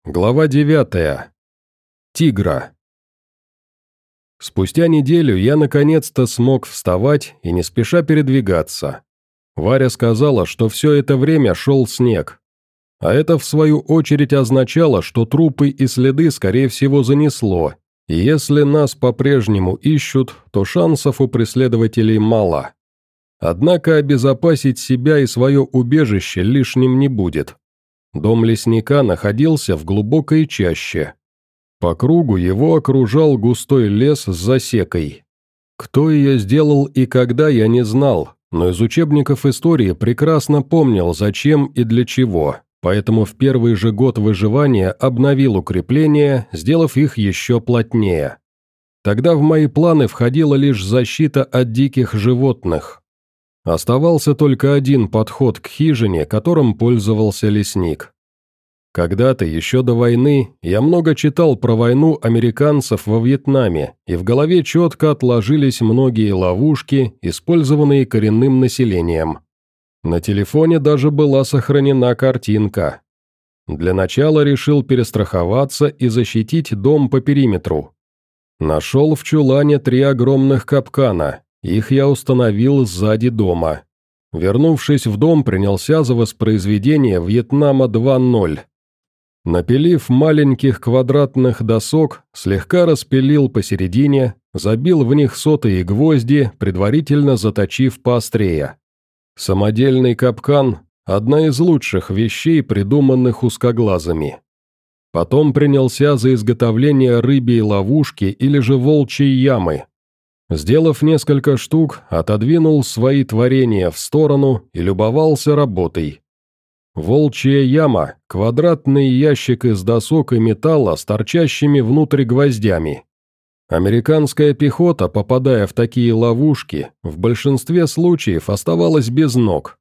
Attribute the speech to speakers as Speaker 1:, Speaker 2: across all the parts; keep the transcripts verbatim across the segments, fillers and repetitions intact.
Speaker 1: Глава девятая. Тигра. Спустя неделю я наконец-то смог вставать и не спеша передвигаться. Варя сказала, что все это время шел снег. А это, в свою очередь, означало, что трупы и следы, скорее всего, занесло, и если нас по-прежнему ищут, то шансов у преследователей мало. Однако обезопасить себя и свое убежище лишним не будет. Дом лесника находился в глубокой чаще. По кругу его окружал густой лес с засекой. Кто ее сделал и когда, я не знал, но из учебников истории прекрасно помнил, зачем и для чего, поэтому в первый же год выживания обновил укрепления, сделав их еще плотнее. Тогда в мои планы входила лишь защита от диких животных. Оставался только один подход к хижине, которым пользовался лесник. Когда-то, еще до войны, я много читал про войну американцев во Вьетнаме, и в голове четко отложились многие ловушки, использованные коренным населением. На телефоне даже была сохранена картинка. Для начала решил перестраховаться и защитить дом по периметру. Нашел в чулане три огромных капкана. Их я установил сзади дома. Вернувшись в дом, принялся за воспроизведение Вьетнама два ноль. Напилив маленьких квадратных досок, слегка распилил посередине, забил в них сотые гвозди, предварительно заточив поострее. Самодельный капкан – одна из лучших вещей, придуманных узкоглазыми. Потом принялся за изготовление рыбьей ловушки или же волчьей ямы. Сделав несколько штук, отодвинул свои творения в сторону и любовался работой. Волчья яма – квадратный ящик из досок и металла с торчащими внутрь гвоздями. Американская пехота, попадая в такие ловушки, в большинстве случаев оставалась без ног.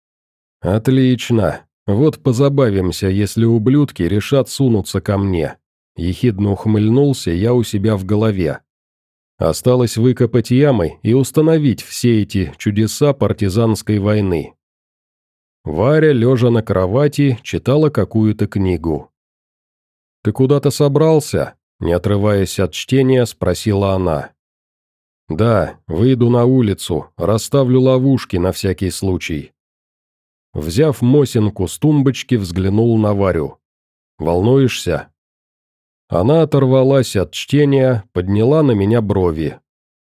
Speaker 1: «Отлично. Вот позабавимся, если ублюдки решат сунуться ко мне». Ехидно ухмыльнулся я у себя в голове. Осталось выкопать ямы и установить все эти чудеса партизанской войны. Варя, лежа на кровати, читала какую-то книгу. «Ты куда-то собрался?» – не отрываясь от чтения, спросила она. «Да, выйду на улицу, расставлю ловушки на всякий случай». Взяв Мосинку с тумбочки, взглянул на Варю. «Волнуешься?» Она оторвалась от чтения, подняла на меня брови.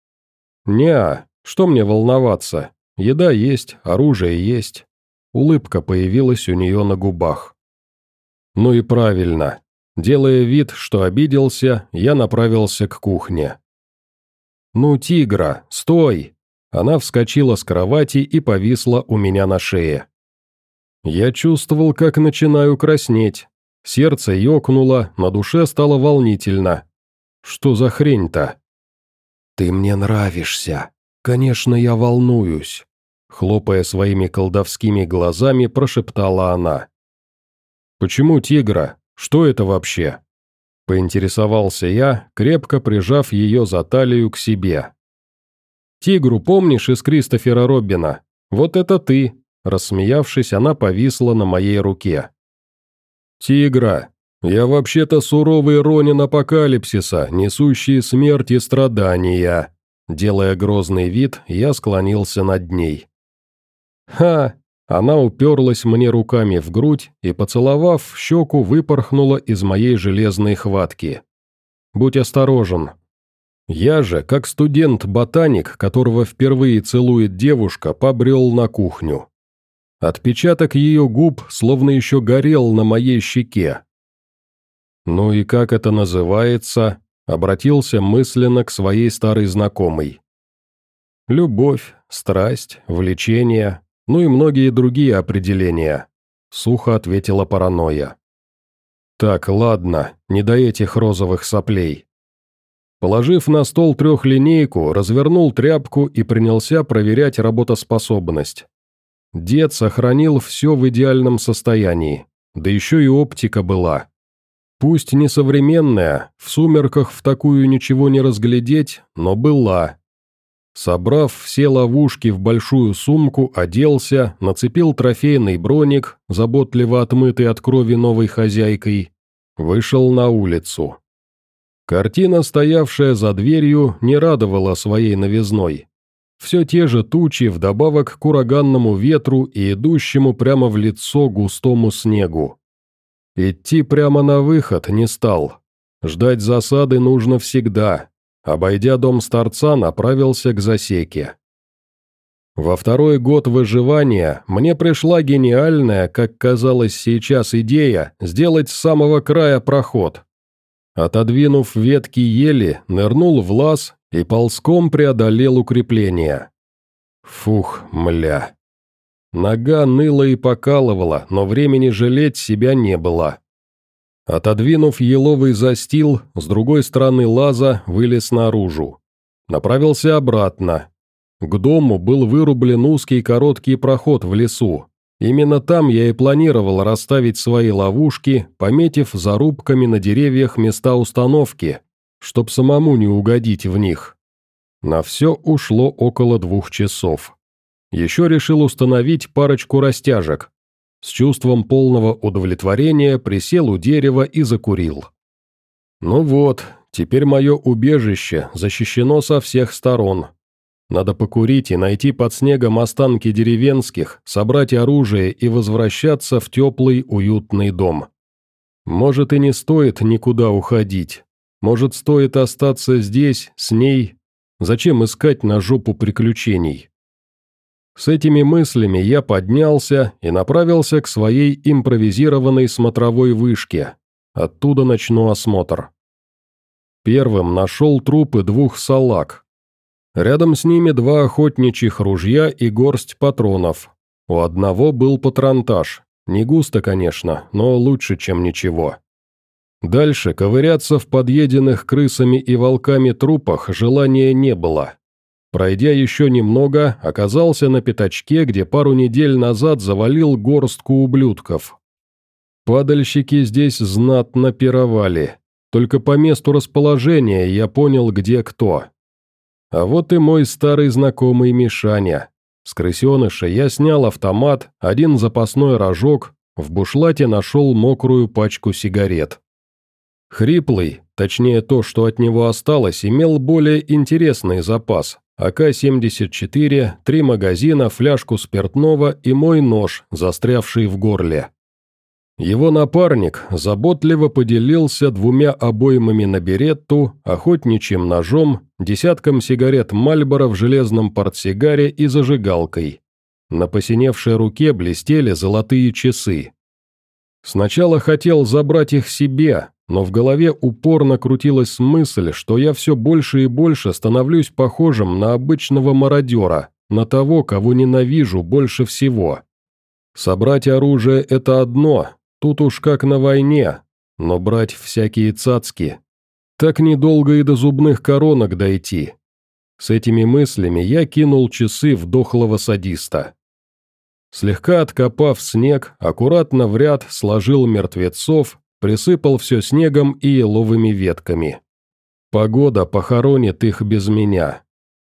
Speaker 1: «Неа, что мне волноваться? Еда есть, оружие есть». Улыбка появилась у нее на губах. «Ну и правильно». Делая вид, что обиделся, я направился к кухне. «Ну, тигра, стой!» Она вскочила с кровати и повисла у меня на шее. Я чувствовал, как начинаю краснеть. Сердце ёкнуло, на душе стало волнительно. Что за хрень-то? «Ты мне нравишься. Конечно, я волнуюсь», — хлопая своими колдовскими глазами, прошептала она. «Почему тигра? Что это вообще?» — поинтересовался я, крепко прижав ее за талию к себе. «Тигру помнишь из Кристофера Робина? Вот это ты!» Рассмеявшись, она повисла на моей руке. «Тигра, я вообще-то суровый ронин апокалипсиса, несущий смерть и страдания». Делая грозный вид, я склонился над ней. «Ха!» Она уперлась мне руками в грудь и, поцеловав в щеку, выпорхнула из моей железной хватки. «Будь осторожен». Я же, как студент-ботаник, которого впервые целует девушка, побрел на кухню. Отпечаток ее губ словно еще горел на моей щеке. «Ну и как это называется?» — обратился мысленно к своей старой знакомой. «Любовь, страсть, влечение, ну и многие другие определения», — сухо ответила паранойя. «Так, ладно, не до этих розовых соплей». Положив на стол трехлинейку, развернул тряпку и принялся проверять работоспособность. Дед сохранил все в идеальном состоянии, да еще и оптика была. Пусть не современная, в сумерках в такую ничего не разглядеть, но была. Собрав все ловушки в большую сумку, оделся, нацепил трофейный броник, заботливо отмытый от крови новой хозяйкой, Вышел на улицу. Картина, стоявшая за дверью, не радовала своей новизной. Все те же тучи вдобавок к ураганному ветру и идущему прямо в лицо густому снегу. Идти прямо на выход не стал. Ждать засады нужно всегда. Обойдя дом старца, направился к засеке. Во второй год выживания мне пришла гениальная, как казалось сейчас, идея сделать с самого края проход. Отодвинув ветки ели, нырнул в лаз и ползком преодолел укрепление. Фух, мля. Нога ныла и покалывала, но времени жалеть себя не было. Отодвинув еловый застил, с другой стороны лаза вылез наружу. Направился обратно. К дому был вырублен узкий короткий проход в лесу. Именно там я и планировал расставить свои ловушки, пометив зарубками на деревьях места установки, чтоб самому не угодить в них. На все ушло около двух часов. Еще решил установить парочку растяжек. С чувством полного удовлетворения присел у дерева и закурил. Ну вот, теперь мое убежище защищено со всех сторон. Надо покурить и найти под снегом останки деревенских, собрать оружие и возвращаться в теплый, уютный дом. Может, и не стоит никуда уходить. Может, стоит остаться здесь, с ней. Зачем искать на жопу приключений? С этими мыслями я поднялся и направился к своей импровизированной смотровой вышке. Оттуда начну осмотр. Первым нашел трупы двух салаг. Рядом с ними два охотничьих ружья и горсть патронов. У одного был патронтаж. Не густо, конечно, но лучше, чем ничего. Дальше ковыряться в подъеденных крысами и волками трупах желания не было. Пройдя еще немного, оказался на пятачке, где пару недель назад завалил горстку ублюдков. Падальщики здесь знатно пировали. Только по месту расположения я понял, где кто. А вот и мой старый знакомый Мишаня. С крысеныша я снял автомат, один запасной рожок, в бушлате нашел мокрую пачку сигарет. Хриплый, точнее то, что от него осталось, имел более интересный запас. а ка семьдесят четыре, три магазина, фляжку спиртного и мой нож, застрявший в горле. Его напарник заботливо поделился двумя обоймами на беретту, охотничьим ножом, десятком сигарет Мальборо в железном портсигаре и зажигалкой. На посиневшей руке блестели золотые часы. Сначала хотел забрать их себе, но в голове упорно крутилась мысль, что я все больше и больше становлюсь похожим на обычного мародера, на того, кого ненавижу больше всего. Собрать оружие – это одно, тут уж как на войне, но брать всякие цацки. Так недолго и до зубных коронок дойти. С этими мыслями я кинул часы в дохлого садиста. Слегка откопав снег, аккуратно в ряд сложил мертвецов, присыпал все снегом и еловыми ветками. Погода похоронит их без меня.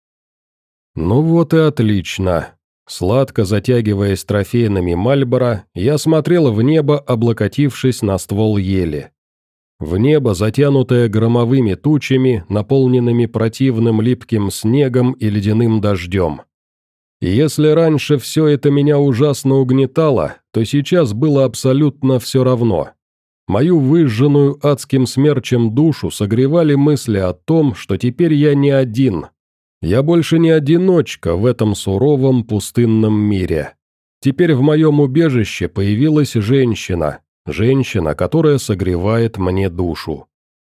Speaker 1: Ну вот и отлично. Сладко затягиваясь трофейными Мальборо, я смотрел в небо, облокотившись на ствол ели. В небо, затянутое громовыми тучами, наполненными противным липким снегом и ледяным дождем. И если раньше все это меня ужасно угнетало, то сейчас было абсолютно все равно. Мою выжженную адским смерчем душу согревали мысли о том, что теперь я не один. Я больше не одиночка в этом суровом пустынном мире. Теперь в моем убежище появилась женщина, женщина, которая согревает мне душу.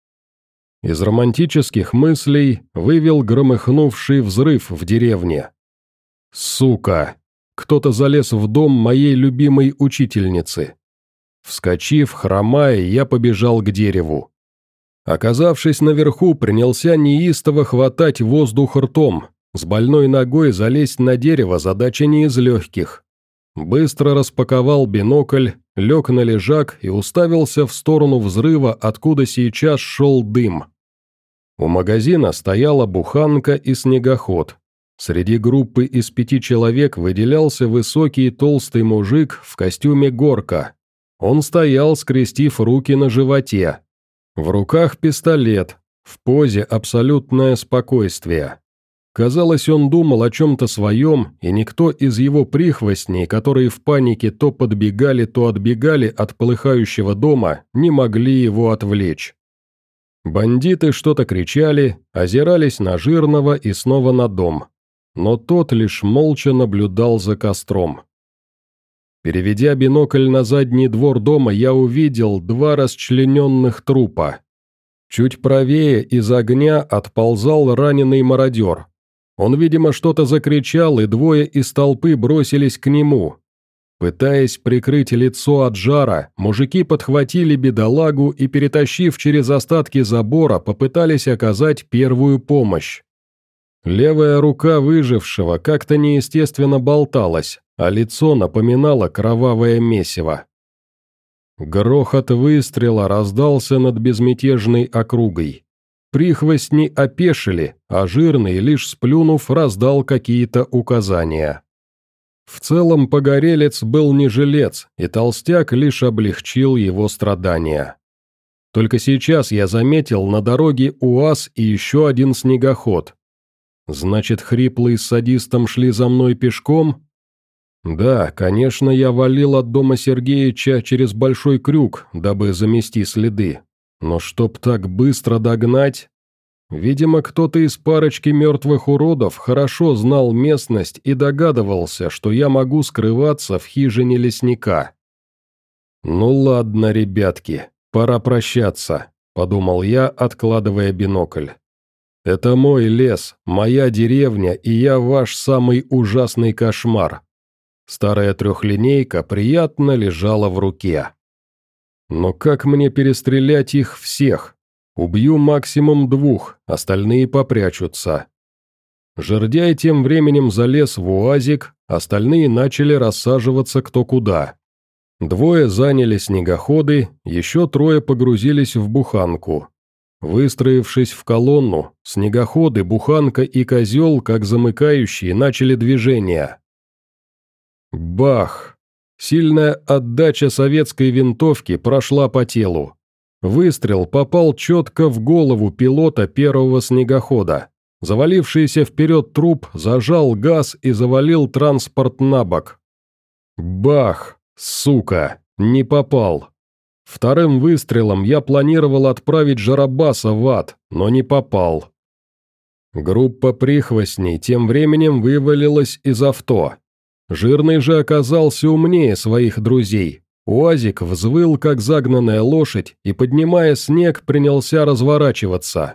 Speaker 1: Из романтических мыслей вывел громыхнувший взрыв в деревне. Сука! Кто-то залез в дом моей любимой учительницы. Вскочив, хромая, я побежал к дереву. Оказавшись наверху, принялся неистово хватать воздух ртом. С больной ногой залезть на дерево задача не из легких. Быстро распаковал бинокль, лег на лежак и уставился в сторону взрыва, откуда сейчас шел дым. У магазина стояла буханка и снегоход. Среди группы из пяти человек выделялся высокий толстый мужик в костюме горка. Он стоял, скрестив руки на животе. В руках пистолет, в позе абсолютное спокойствие. Казалось, он думал о чем-то своем, и никто из его прихвостней, которые в панике то подбегали, то отбегали от полыхающего дома, не могли его отвлечь. Бандиты что-то кричали, озирались на Жирного и снова на дом. Но тот лишь молча наблюдал за костром. Переведя бинокль на задний двор дома, я увидел два расчлененных трупа. Чуть правее из огня отползал раненый мародер. Он, видимо, что-то закричал, и двое из толпы бросились к нему. Пытаясь прикрыть лицо от жара, мужики подхватили бедолагу и, перетащив через остатки забора, попытались оказать первую помощь. Левая рука выжившего как-то неестественно болталась, а лицо напоминало кровавое месиво. Грохот выстрела раздался над безмятежной округой. Прихвостни опешили, а Жирный, лишь сплюнув, раздал какие-то указания. В целом погорелец был не жилец, и толстяк лишь облегчил его страдания. Только сейчас я заметил на дороге УАЗ и еще один снегоход. Значит, Хриплый с садистом шли за мной пешком? Да, конечно, я валил от дома Сергеича через Большой Крюк, дабы замести следы. Но чтоб так быстро догнать... Видимо, кто-то из парочки мертвых уродов хорошо знал местность и догадывался, что я могу скрываться в хижине лесника. «Ну ладно, ребятки, пора прощаться», — подумал я, откладывая бинокль. «Это мой лес, моя деревня, и я ваш самый ужасный кошмар». Старая трехлинейка приятно лежала в руке. «Но как мне перестрелять их всех? Убью максимум двух, остальные попрячутся». Жердяй тем временем залез в УАЗик, остальные начали рассаживаться кто куда. Двое заняли снегоходы, еще трое погрузились в буханку. Выстроившись в колонну, снегоходы, буханка и козел, как замыкающие, начали движение. Бах! Сильная отдача советской винтовки прошла по телу. Выстрел попал четко в голову пилота первого снегохода. Завалившийся вперед труп зажал газ и завалил транспорт на бок. Бах! Сука! Не попал. Вторым выстрелом я планировал отправить Жарабаса в ад, но не попал. Группа прихвостней тем временем вывалилась из авто. Жирный же оказался умнее своих друзей. УАЗик взвыл, как загнанная лошадь, и, поднимая снег, принялся разворачиваться.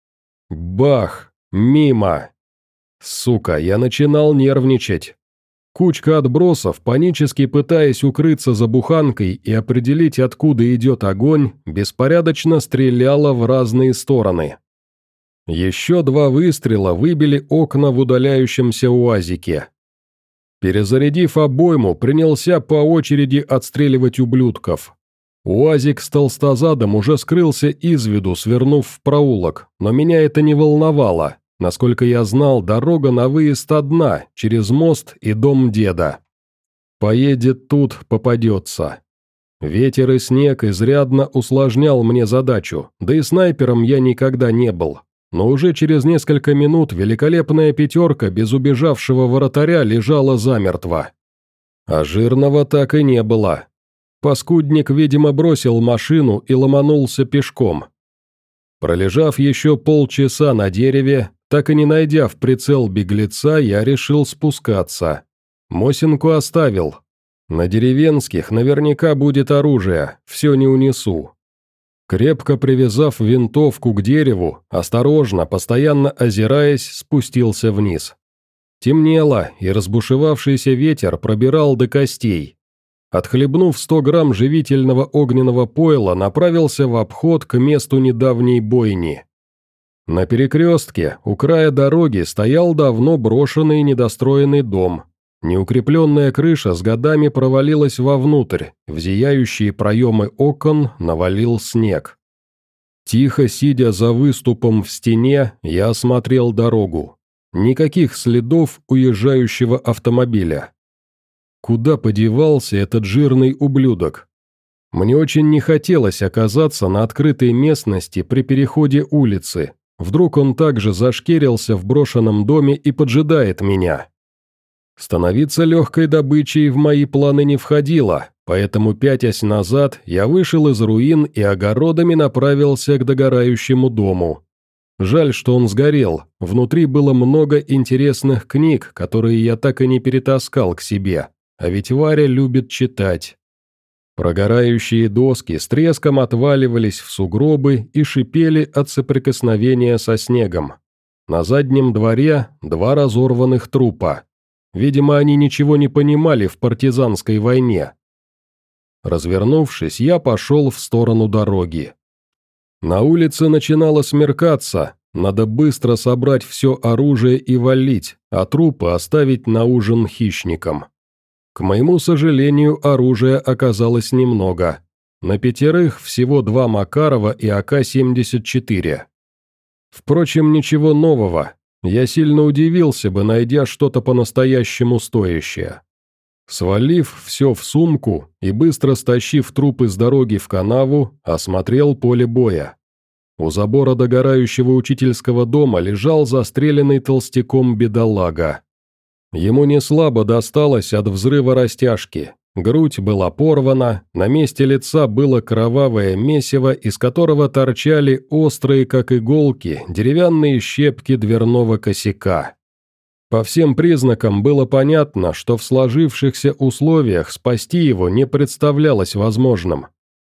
Speaker 1: Бах! Мимо! Сука, я начинал нервничать. Кучка отбросов, панически пытаясь укрыться за буханкой и определить, откуда идет огонь, беспорядочно стреляла в разные стороны. Еще два выстрела выбили окна в удаляющемся УАЗике. Перезарядив обойму, принялся по очереди отстреливать ублюдков. УАЗик с толстозадом уже скрылся из виду, свернув в проулок, но меня это не волновало. Насколько я знал, дорога на выезд одна, через мост и дом деда. Поедет тут, попадется. Ветер и снег изрядно усложнял мне задачу, да и снайпером я никогда не был. Но уже через несколько минут великолепная пятерка без убежавшего вратаря лежала замертво. А Жирного так и не было. Паскудник, видимо, бросил машину и ломанулся пешком. Пролежав еще полчаса на дереве, так и не найдя в прицел беглеца, я решил спускаться. Мосинку оставил. На деревенских наверняка будет оружие, все не унесу. Крепко привязав винтовку к дереву, осторожно, постоянно озираясь, спустился вниз. Темнело, и разбушевавшийся ветер пробирал до костей. Отхлебнув сто грамм живительного огненного пойла, направился в обход к месту недавней бойни. На перекрестке, у края дороги, стоял давно брошенный недостроенный дом. Неукрепленная крыша с годами провалилась вовнутрь, в зияющие проемы окон навалил снег. Тихо сидя за выступом в стене, я осмотрел дорогу. Никаких следов уезжающего автомобиля. Куда подевался этот жирный ублюдок? Мне очень не хотелось оказаться на открытой местности при переходе улицы. Вдруг он также зашкерился в брошенном доме и поджидает меня. Становиться легкой добычей в мои планы не входило, поэтому, пятясь назад, я вышел из руин и огородами направился к догорающему дому. Жаль, что он сгорел, внутри было много интересных книг, которые я так и не перетаскал к себе, а ведь Варя любит читать. Прогорающие доски с треском отваливались в сугробы и шипели от соприкосновения со снегом. На заднем дворе два разорванных трупа. Видимо, они ничего не понимали в партизанской войне. Развернувшись, я пошел в сторону дороги. На улице начинало смеркаться, надо быстро собрать все оружие и валить, а трупы оставить на ужин хищникам. К моему сожалению, оружия оказалось немного. На пятерых всего два Макарова и А К семьдесят четыре. Впрочем, ничего нового. Я сильно удивился бы, найдя что-то по-настоящему стоящее. Свалив все в сумку и быстро стащив трупы с дороги в канаву, осмотрел поле боя. У забора догорающего учительского дома лежал застреленный толстяком бедолага. Ему неслабо досталось от взрыва растяжки. Грудь была порвана, на месте лица было кровавое месиво, из которого торчали острые, как иголки, деревянные щепки дверного косяка. По всем признакам было понятно, что в сложившихся условиях спасти его не представлялось возможным.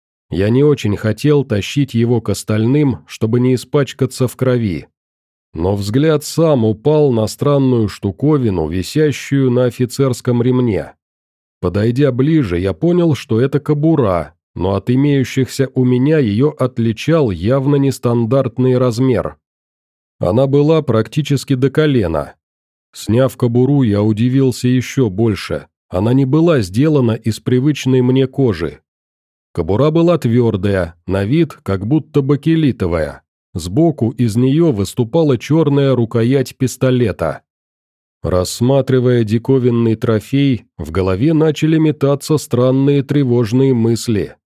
Speaker 1: Я не очень хотел тащить его к остальным, чтобы не испачкаться в крови. Но взгляд сам упал на странную штуковину, висящую на офицерском ремне. Подойдя ближе, я понял, что это кобура, но от имеющихся у меня ее отличал явно нестандартный размер. Она была практически до колена. Сняв кобуру, я удивился еще больше. Она не была сделана из привычной мне кожи. Кобура была твердая, на вид как будто бакелитовая. Сбоку из нее выступала черная рукоять пистолета. Рассматривая диковинный трофей, в голове начали метаться странные тревожные мысли.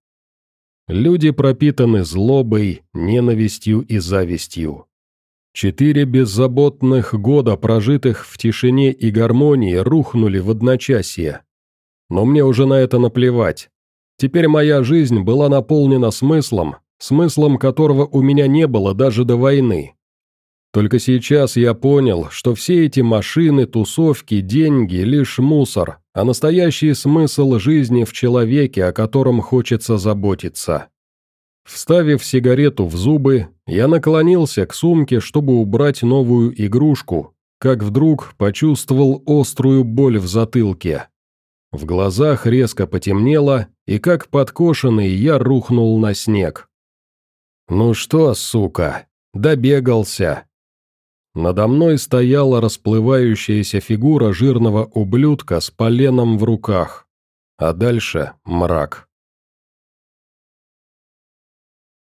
Speaker 1: Люди пропитаны злобой, ненавистью и завистью. Четыре беззаботных года, прожитых в тишине и гармонии, рухнули в одночасье. Но мне уже на это наплевать. Теперь моя жизнь была наполнена смыслом, смыслом которого у меня не было даже до войны. Только сейчас я понял, что все эти машины, тусовки, деньги – лишь мусор, а настоящий смысл жизни в человеке, о котором хочется заботиться. Вставив сигарету в зубы, я наклонился к сумке, чтобы убрать новую игрушку, как вдруг почувствовал острую боль в затылке. В глазах резко потемнело, и как подкошенный я рухнул на снег. «Ну что, сука, добегался!» Надо мной стояла расплывающаяся фигура жирного ублюдка с поленом в руках, а дальше мрак.